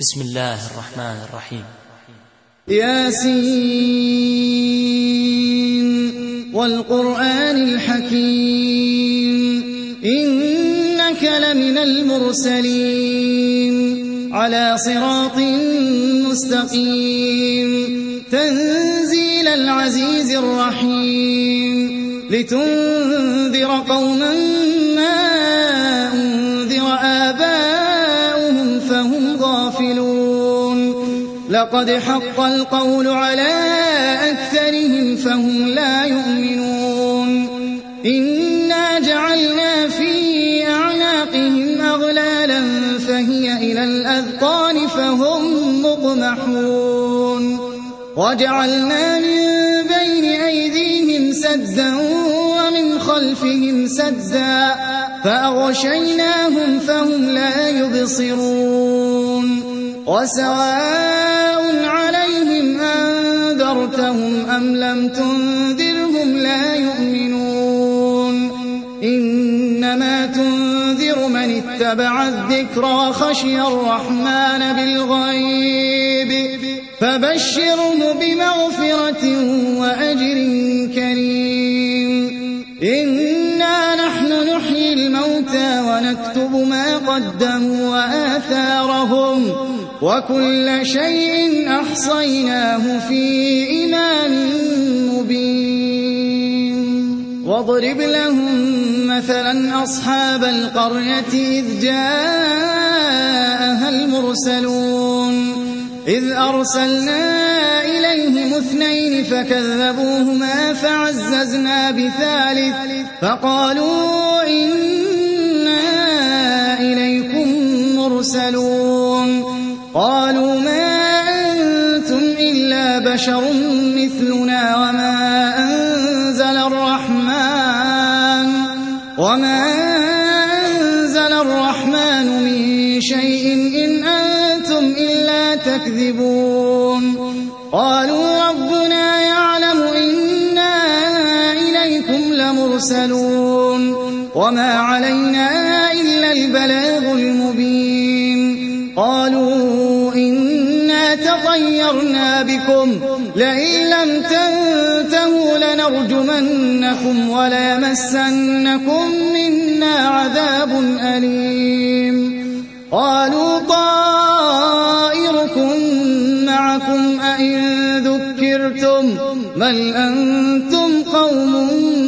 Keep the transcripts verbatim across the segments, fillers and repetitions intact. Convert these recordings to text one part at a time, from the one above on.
بسم الله الرحمن الرحيم. ياسين والقرآن الحكيم إنك لمن المرسلين على صراط مستقيم تنزيل العزيز الرحيم لتنذر قوما ما أنذر آباؤهم فهم غافلون لقد حق القول على أكثرهم فهم لا يؤمنون إنا جعلنا في أعناقهم أغلالا فهي إلى الأذقان فهم مقمحون وجعلنا من بين أيديهم سدا ومن خلفهم سدا فأغشيناهم فهم لا يبصرون وسواء عليهم أنذرتهم أم لم تنذرهم لا يؤمنون إنما تنذر من اتبع الذكر وخشي الرحمن بالغيب فبشره بمغفرة وأجر كريم إنا نحن نحيي الموتى ونكتب ما قدموا وآثارهم وكل شيء أحصيناه في إمام مبين واضرب لهم مثلا أصحاب القرية إذ جاءها المرسلون إذ أرسلنا إليهم اثنين فكذبوهما فعززنا بثالث فقالوا إنا إليكم مرسلون قالوا ما أنتم إلا بشر مثلنا وما أنزل الرحمن وما أنزل الرحمن من شيء إن أنتم إلا تكذبون قالوا ربنا يعلم إنا إليكم لمرسلون وما علينا إلا البلاغ المبين قالوا إنا تطيرنا بكم لئن لم تنتهوا لنرجمنكم وليمسنكم منا عذاب أليم قالوا طائركم معكم أئن ذكرتم بل أنتم قوم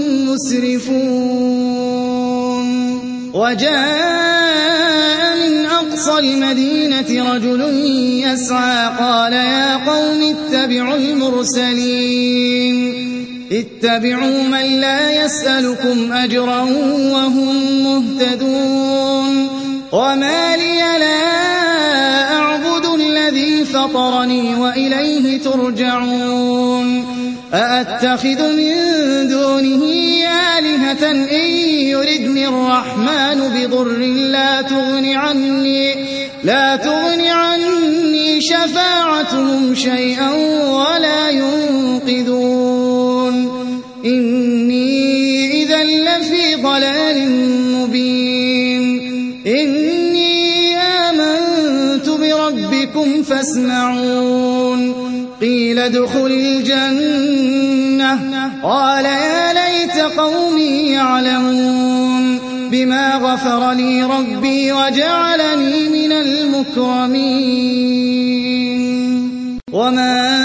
مسرفون وجاء من أقصى المدينة رجل يسعى قال يا قوم اتبعوا المرسلين اتبعوا من لا يسألكم أجرا وهم مهتدون وما لي لا أعبد الذي فطرني وإليه ترجعون أأتخذ من دونه آلهة إن يردني الرحمن بضر لا تغن عني لا تغن عني شفاعتهم شيئا ولا ينقذون إني إذا لفي ضلال مبين إني آمنت بربكم فاسمعون قيل ادخل الجنة قال يا ليت قومي يعلمون بما غفر لي ربي وجعلني من المكرمين وما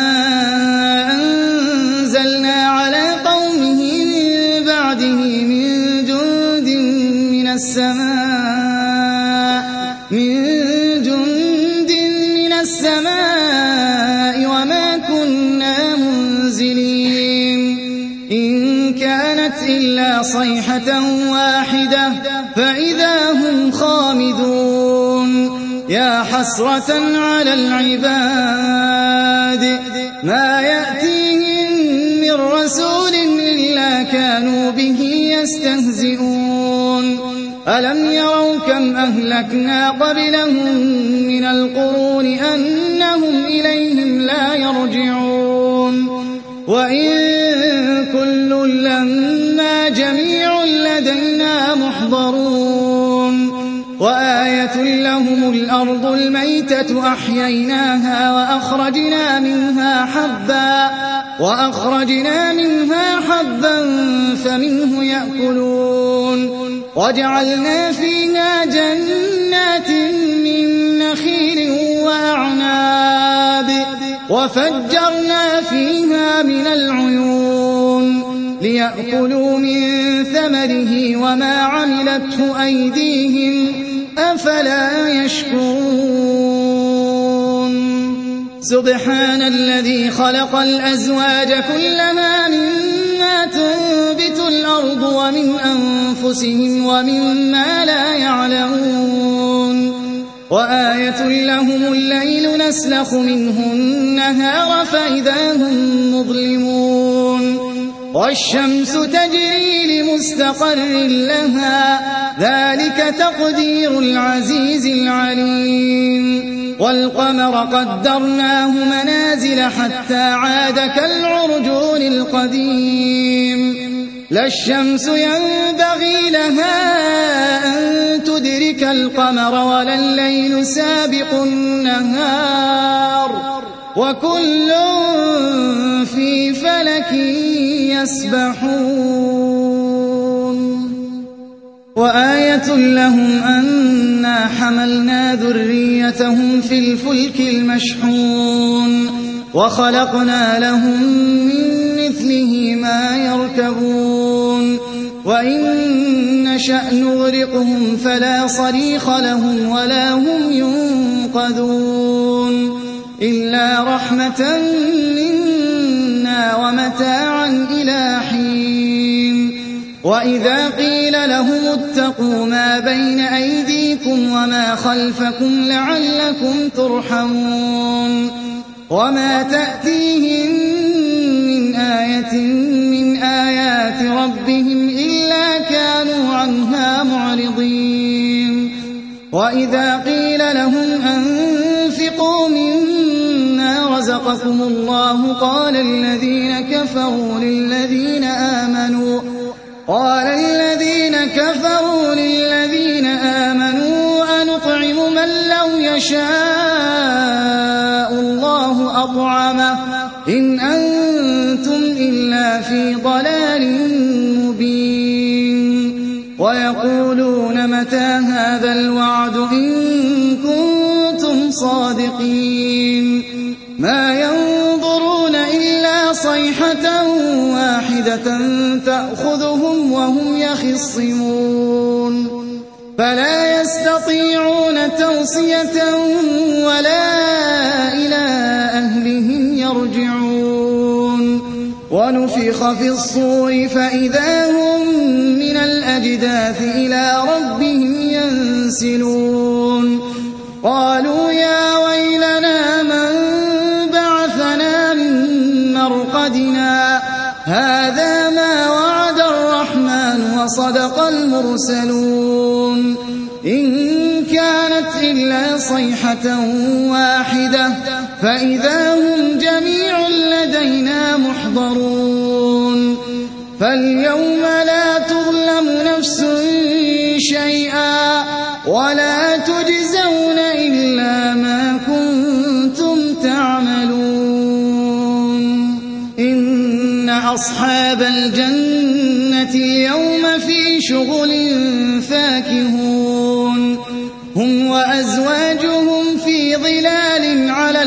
أنزلنا على قومه من بعده من جند من السماء من جند من السماء وما كنا منزلين إن كانت إلا صيحة واحدة فإذا هم خامدون يا حسرة على العباد ما يأتيهم من رسول إلا كانوا به يستهزئون ألم يروا كم أهلكنا قبلهم من القرون أنهم إليهم لا يرجعون وإن كل لما جميع لدينا محضرون وآية وآية لهم الأرض الميتة أحييناها وأخرجنا منها حبا وأخرجنا منها حبا فمنه يأكلون وجعلنا فيها جنات من نخيل وأعناب وفجرنا فيها من العيون ليأكلوا من ثمره وما عملته أيديهم أفلا يشكرون سبحان الذي خلق الأزواج كلها مما تنبت الأرض ومن أنفسهم ومما لا يعلمون وآية لهم الليل نسلخ منه النهار فإذا هم مظلمون والشمس تجري لمستقر لها ذلك تقدير العزيز العليم والقمر قدرناه منازل حتى عاد كالعرجون القديم لا الشمس ينبغي لها أن تدرك القمر ولا الليل سابق النهار وكل في فلك يسبحون وآية لهم أنا حملنا ذريتهم في الفلك المشحون وخلقنا لهم من مثله ما يركبون وإن نشأ نغرقهم فلا صريخ لهم ولا هم ينقذون إلا رحمة منا ومتاعا إلى حين وإذا قيل لهم اتقوا ما بين أيديكم وما خلفكم لعلكم ترحمون وما تأتيهم من آية من آيات ربهم إلا كانوا عنها معرضين وإذا قيل لهم أنفقوا مما رزقكم الله قال الذين كفروا للذين آمنوا قال الذين كفروا للذين آمنوا أنطعم من لو يشاء الله أطعمه إن أنتم إلا في ضلال مبين ويقولون متى هذا الوعد إن كنتم صادقين ما ينظرون إلا صيحة واحدة تأخذهم وهم يخصمون فلا يستطيعون توصية ولا إلى أهلهم يرجعون ونفخ في الصور فإذا هم من الأجداث إلى ربهم ينسلون قالوا يا ويلنا من بعثنا من مرقدنا هذا ما وعد الرحمن وصدق المرسلون إن كانت إلا صيحة واحدة فإذا هم جميع لدينا محضرون فاليوم لا تظلم نفس شيئا ولا تجزون إلا ما كنتم تعملون إن أصحاب الجنة اليوم في شغل فاكهون هم وأزواجهم في ظلال على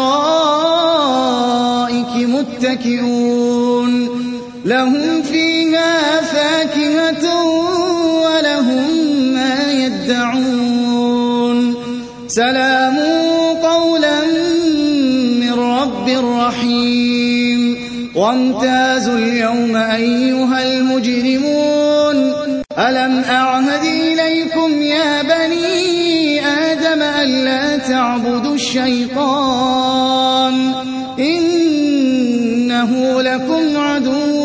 الأرائك متكئون لهم فيها فاكهة ولهم ما يدعون سلام قولا من رب رحيم وامتازوا اليوم أيها المجرمون ألم أعهد إليكم يا بني آدم ألا تعبدوا الشيطان إنه لكم عدو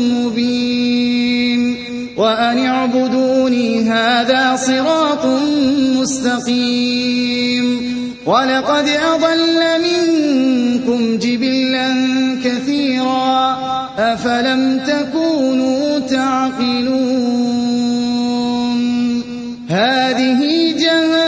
مبين وأن اعبدوني هذا صراط مستقيم ولقد أضل منكم جبلا كثيرا أفلم تكونوا تعقلون هذه جهنم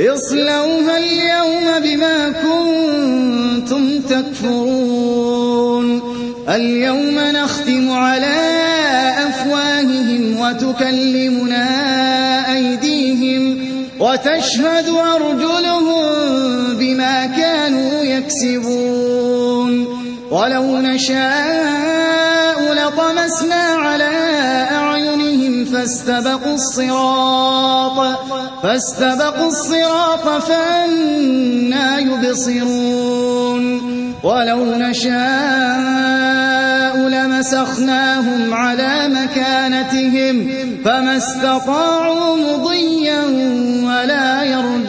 اصلوها اليوم بما كنتم تكفرون اليوم نختم على أفواههم وتكلمنا أيديهم وتشهد أرجلهم بما كانوا يكسبون ولو نشاء لطمسنا على أعينهم فاستبقوا الصراط فاستبقوا الصراط فأنى يبصرون ولو نشاء لمسخناهم على مكانتهم فما استطاعوا مضيا ولا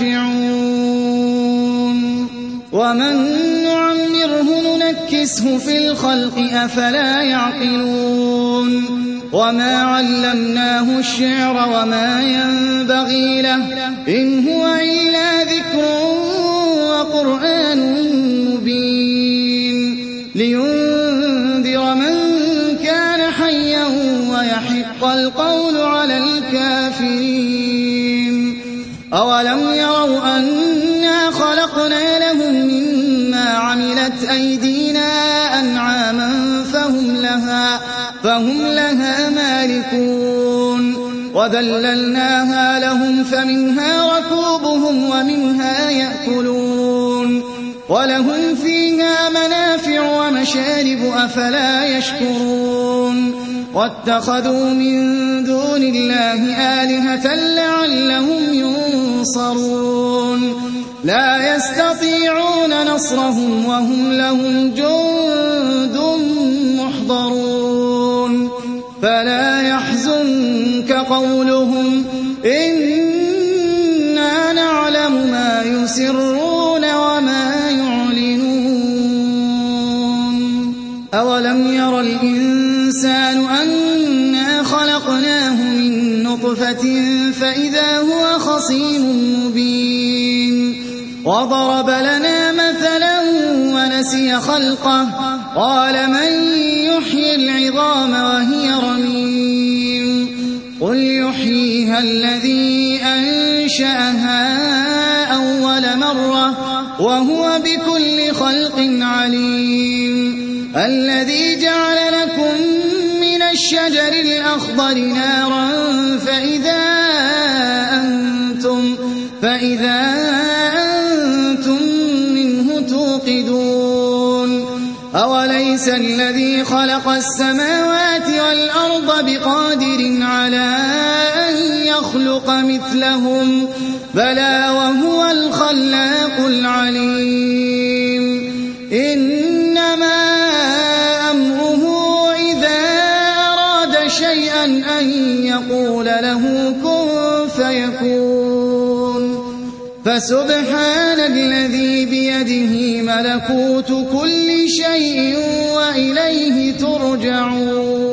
يرجعون ومن نعمره ننكسه في الخلق أفلا يعقلون وما علمناه الشعر وما ينبغي له إن هو إلا ذكر وقرآن مبين لينذر من كان حيا ويحق القول على الكافرين أولم يروا أنا خلقنا لهم مما عملت أيدينا أنعاما فهم لها, فهم لها مالكون وذللناها لهم فمنها ركوبهم ومنها يأكلون ولهم فيها منافع ومشارب أفلا يشكرون واتخذوا من دون الله آلهة لعلهم ينصرون لا يستطيعون نصرهم وهم لهم جند محضرون فلا يحزنك قولهم إنا نعلم ما يسرون وما يعلنون أولم ير الإنسان أنا خلقناه من نطفة فإذا هو خصيم مبين وضرب لنا مثلا ونسي خلقه قال من يحيي العظام وهي رميم قل يحييها الذي أنشأها أول مرة وهو بكل خلق عليم الذي جعل لكم من الشجر الأخضر نارا فإذا أنتم, فإذا أنتم منه توقدون أوليس الذي خلق السماوات والأرض بقادر على أن يخلق مثلهم بلى وهو الخلاق العليم إنما أمره إذا أراد شيئا أن يقول له كن فيكون فسبحان الذي بيده ملكوت كل شيء وإليه ترجعون.